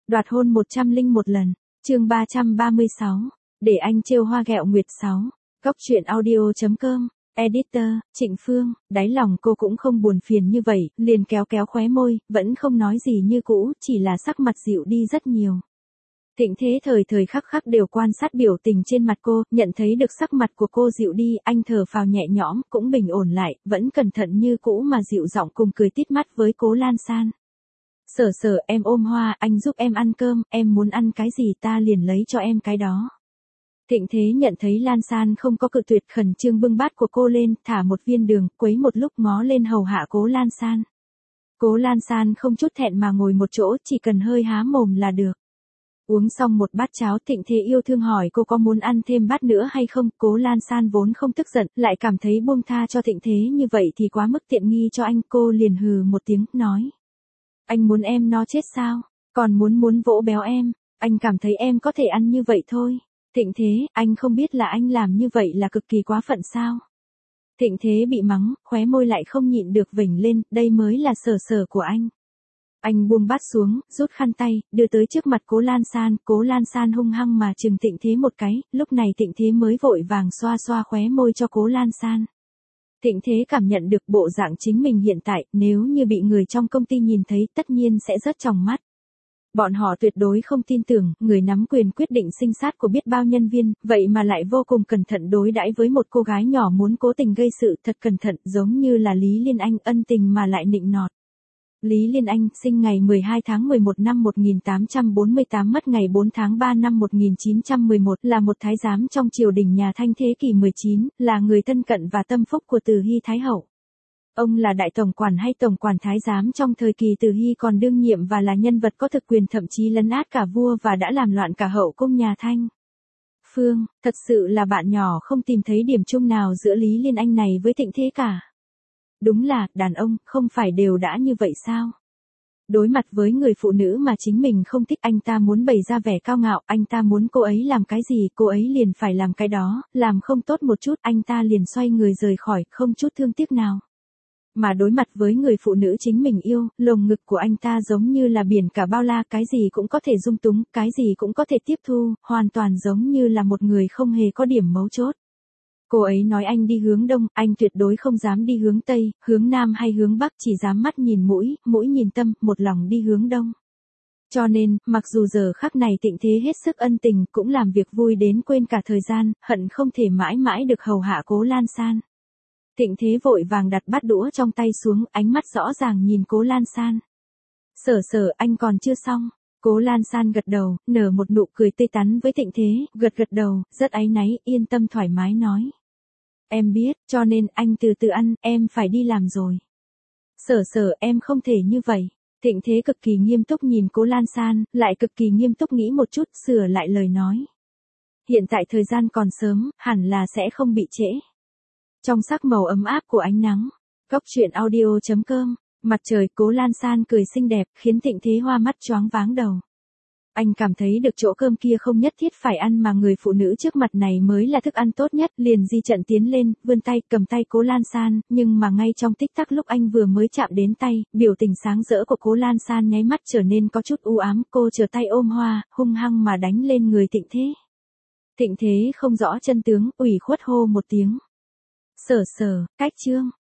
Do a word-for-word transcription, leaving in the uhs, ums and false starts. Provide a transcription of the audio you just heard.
Đoạt hôn một trăm linh một lần, chương ba trăm ba mươi sáu, để anh trêu hoa ghẹo nguyệt sáu, góc truyện audio.com, editor, Trịnh Phương, đáy lòng cô cũng không buồn phiền như vậy, liền kéo kéo khóe môi, vẫn không nói gì như cũ, chỉ là sắc mặt dịu đi rất nhiều. Thịnh Thế thời thời khắc khắc đều quan sát biểu tình trên mặt cô, nhận thấy được sắc mặt của cô dịu đi, anh thở phào nhẹ nhõm, cũng bình ổn lại, vẫn cẩn thận như cũ mà dịu giọng cùng cười tít mắt với Cố Lan San. Sở sở, em ôm hoa, anh giúp em ăn cơm, em muốn ăn cái gì ta liền lấy cho em cái đó. Thịnh Thế nhận thấy Lan San không có cự tuyệt, khẩn trương bưng bát của cô lên, thả một viên đường, quấy một lúc ngó lên hầu hạ Cố Lan San. Cố Lan San không chút thẹn mà ngồi một chỗ, chỉ cần hơi há mồm là được. Uống xong một bát cháo, Thịnh Thế yêu thương hỏi cô có muốn ăn thêm bát nữa hay không. Cố Lan San vốn không tức giận, lại cảm thấy buông tha cho Thịnh Thế như vậy thì quá mức tiện nghi cho anh. Cô liền hừ một tiếng, nói: Anh muốn em no chết sao? Còn muốn muốn vỗ béo em? Anh cảm thấy em có thể ăn như vậy thôi. Thịnh Thế, anh không biết là anh làm như vậy là cực kỳ quá phận sao? Thịnh Thế bị mắng, khóe môi lại không nhịn được vểnh lên, đây mới là sở sở của anh. Anh buông bát xuống, rút khăn tay, đưa tới trước mặt Cố Lan San. Cố Lan San hung hăng mà chừng Thịnh Thế một cái, lúc này Thịnh Thế mới vội vàng xoa xoa khóe môi cho Cố Lan San. Thịnh Thế cảm nhận được bộ dạng chính mình hiện tại, nếu như bị người trong công ty nhìn thấy tất nhiên sẽ rớt tròng mắt. Bọn họ tuyệt đối không tin tưởng, người nắm quyền quyết định sinh sát của biết bao nhân viên, vậy mà lại vô cùng cẩn thận đối đãi với một cô gái nhỏ muốn cố tình gây sự, thật cẩn thận, giống như là Lý Liên Anh, ân tình mà lại nịnh nọt. Lý Liên Anh, sinh ngày mười hai tháng mười một năm một nghìn tám trăm bốn mươi tám, mất ngày bốn tháng ba năm một nghìn chín trăm mười một, là một thái giám trong triều đình nhà Thanh thế kỷ mười chín, là người thân cận và tâm phúc của Từ Hy Thái Hậu. Ông là đại tổng quản hay tổng quản thái giám trong thời kỳ Từ Hy còn đương nhiệm và là nhân vật có thực quyền, thậm chí lấn át cả vua và đã làm loạn cả hậu cung nhà Thanh. Phương, thật sự là bạn nhỏ không tìm thấy điểm chung nào giữa Lý Liên Anh này với Thịnh Thế cả. Đúng là, đàn ông, không phải đều đã như vậy sao? Đối mặt với người phụ nữ mà chính mình không thích, anh ta muốn bày ra vẻ cao ngạo, anh ta muốn cô ấy làm cái gì, cô ấy liền phải làm cái đó, làm không tốt một chút, anh ta liền xoay người rời khỏi, không chút thương tiếc nào. Mà đối mặt với người phụ nữ chính mình yêu, lồng ngực của anh ta giống như là biển cả bao la, cái gì cũng có thể dung túng, cái gì cũng có thể tiếp thu, hoàn toàn giống như là một người không hề có điểm mấu chốt. Cô ấy nói anh đi hướng đông, anh tuyệt đối không dám đi hướng tây, hướng nam hay hướng bắc, chỉ dám mắt nhìn mũi, mũi nhìn tâm, một lòng đi hướng đông. Cho nên, mặc dù giờ khắc này Thịnh Thế hết sức ân tình, cũng làm việc vui đến quên cả thời gian, hận không thể mãi mãi được hầu hạ Cố Lan San. Thịnh Thế vội vàng đặt bát đũa trong tay xuống, ánh mắt rõ ràng nhìn Cố Lan San. Sở sở, anh còn chưa xong. Cố Lan San gật đầu, nở một nụ cười tươi tắn với Thịnh Thế, gật gật đầu, rất áy náy, yên tâm thoải mái nói. Em biết, cho nên anh từ từ ăn, em phải đi làm rồi. Sở sở, em không thể như vậy. Thịnh Thế cực kỳ nghiêm túc nhìn Cố Lan San, lại cực kỳ nghiêm túc nghĩ một chút, sửa lại lời nói. Hiện tại thời gian còn sớm, hẳn là sẽ không bị trễ. Trong sắc màu ấm áp của ánh nắng, góc truyện audio.com, mặt trời, Cố Lan San cười xinh đẹp, khiến Thịnh Thế hoa mắt choáng váng đầu. Anh cảm thấy được chỗ cơm kia không nhất thiết phải ăn mà người phụ nữ trước mặt này mới là thức ăn tốt nhất, liền di trận tiến lên, vươn tay, cầm tay Cố Lan San, nhưng mà ngay trong tích tắc lúc anh vừa mới chạm đến tay, biểu tình sáng rỡ của Cố Lan San nháy mắt trở nên có chút u ám, cô trở tay ôm hoa, hung hăng mà đánh lên người Thịnh Thế. Thịnh Thế không rõ chân tướng, ủy khuất hô một tiếng. Sở sở, cách chương.